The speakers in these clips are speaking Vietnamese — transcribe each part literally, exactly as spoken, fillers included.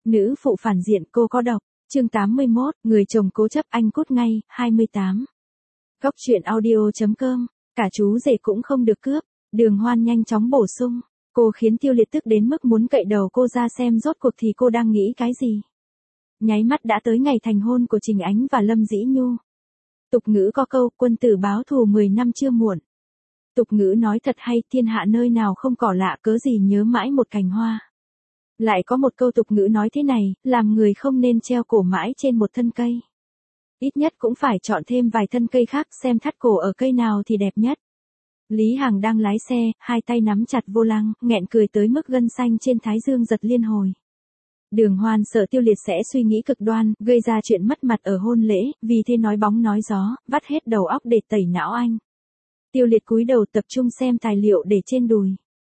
Nữ phụ phản diện cô có độc. Chương tám mươi mốt, người chồng cố chấp anh cút ngay, hai mươi tám. Góc truyện audio.com, cả chú rể cũng không được cướp. Đường Hoan nhanh chóng bổ sung. Cô khiến Tiêu Liệt tức đến mức muốn cậy đầu cô ra xem rốt cuộc thì cô đang nghĩ cái gì. Nháy mắt đã tới ngày thành hôn của Trình Ánh và Lâm Dĩ Nhu. Tục ngữ có câu quân tử báo thù mười năm chưa muộn. Tục ngữ nói thật hay, thiên hạ nơi nào không cỏ lạ cớ gì nhớ mãi một cành hoa. Lại có một câu tục ngữ nói thế này, làm người không nên treo cổ mãi trên một thân cây. Ít nhất cũng phải chọn thêm vài thân cây khác xem thắt cổ ở cây nào thì đẹp nhất. Lý Hằng đang lái xe, hai tay nắm chặt vô lăng, nghẹn cười tới mức gân xanh trên thái dương giật liên hồi. Đường Hoan sợ Tiêu Liệt sẽ suy nghĩ cực đoan, gây ra chuyện mất mặt ở hôn lễ, vì thế nói bóng nói gió, vắt hết đầu óc để tẩy não anh. Tiêu Liệt cúi đầu tập trung xem tài liệu để trên đùi.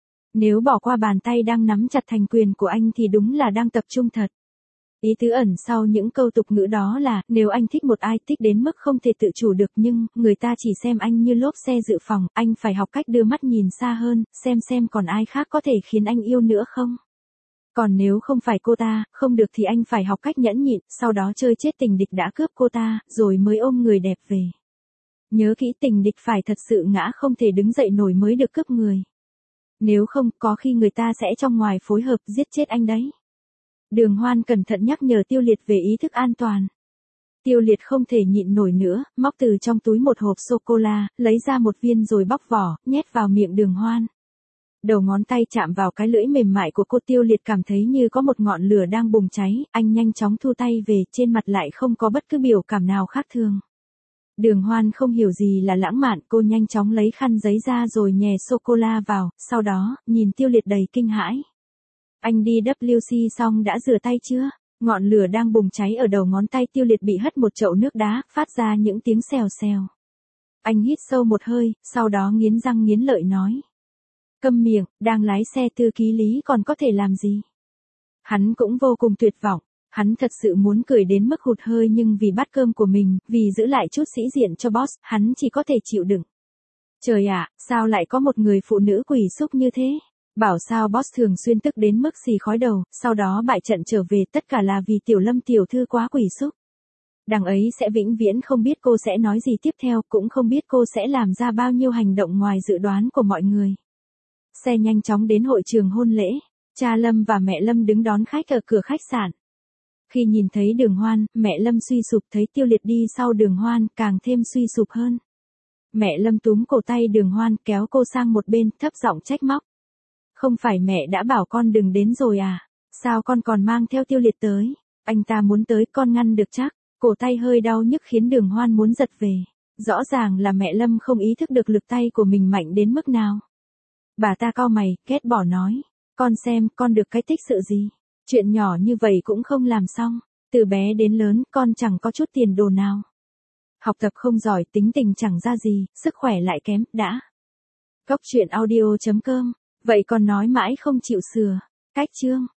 Nếu bỏ qua bàn tay đang nắm chặt thành quyền của anh thì đúng là đang tập trung thật. Ý tứ ẩn sau những câu tục ngữ đó là, nếu anh thích một ai thích đến mức không thể tự chủ được nhưng, người ta chỉ xem anh như lốp xe dự phòng, anh phải học cách đưa mắt nhìn xa hơn, xem xem còn ai khác có thể khiến anh yêu nữa không. Còn nếu không phải cô ta, không được thì anh phải học cách nhẫn nhịn, sau đó chơi chết tình địch đã cướp cô ta, rồi mới ôm người đẹp về. Nhớ kỹ tình địch phải thật sự ngã không thể đứng dậy nổi mới được cướp người. Nếu không, có khi người ta sẽ trong ngoài phối hợp giết chết anh đấy. Đường Hoan cẩn thận nhắc nhở Tiêu Liệt về ý thức an toàn. Tiêu Liệt không thể nhịn nổi nữa, móc từ trong túi một hộp sô-cô-la, lấy ra một viên rồi bóc vỏ, nhét vào miệng Đường Hoan. Đầu ngón tay chạm vào cái lưỡi mềm mại của cô, Tiêu Liệt cảm thấy như có một ngọn lửa đang bùng cháy, anh nhanh chóng thu tay về, trên mặt lại không có bất cứ biểu cảm nào khác thường. Đường Hoan không hiểu gì là lãng mạn, cô nhanh chóng lấy khăn giấy ra rồi nhè sô-cô-la vào, sau đó, nhìn Tiêu Liệt đầy kinh hãi. Anh đi vê kép xê xong đã rửa tay chưa? Ngọn lửa đang bùng cháy ở đầu ngón tay Tiêu Liệt bị hất một chậu nước đá, phát ra những tiếng xèo xèo. Anh hít sâu một hơi, sau đó nghiến răng nghiến lợi nói. Câm miệng, đang lái xe Thư ký Lý còn có thể làm gì? Hắn cũng vô cùng tuyệt vọng. Hắn thật sự muốn cười đến mức hụt hơi nhưng vì bát cơm của mình, vì giữ lại chút sĩ diện cho boss, hắn chỉ có thể chịu đựng. Trời ạ, sao lại có một người phụ nữ quỷ xúc như thế? Bảo sao boss thường xuyên tức đến mức xì khói đầu, sau đó bại trận trở về, tất cả là vì Tiểu Lâm tiểu thư quá quỷ xúc. Đằng ấy sẽ vĩnh viễn không biết cô sẽ nói gì tiếp theo, cũng không biết cô sẽ làm ra bao nhiêu hành động ngoài dự đoán của mọi người. Xe nhanh chóng đến hội trường hôn lễ, cha Lâm và mẹ Lâm đứng đón khách ở cửa khách sạn. Khi nhìn thấy Đường Hoan, mẹ Lâm suy sụp, thấy Tiêu Liệt đi sau Đường Hoan, càng thêm suy sụp hơn. Mẹ Lâm túm cổ tay Đường Hoan, kéo cô sang một bên, thấp giọng trách móc. Không phải mẹ đã bảo con đừng đến rồi à? Sao con còn mang theo Tiêu Liệt tới? Anh ta muốn tới, con ngăn được chắc? Cổ tay hơi đau nhức khiến Đường Hoan muốn giật về. Rõ ràng là mẹ Lâm không ý thức được lực tay của mình mạnh đến mức nào. Bà ta cau mày, ghét bỏ nói. Con xem, con được cái tích sự gì? Chuyện nhỏ như vậy cũng không làm xong. Từ bé đến lớn, con chẳng có chút tiền đồ nào. Học tập không giỏi, tính tình chẳng ra gì, sức khỏe lại kém, đã. Góc truyện audio.com. Vậy còn nói mãi không chịu sửa. Cách chương.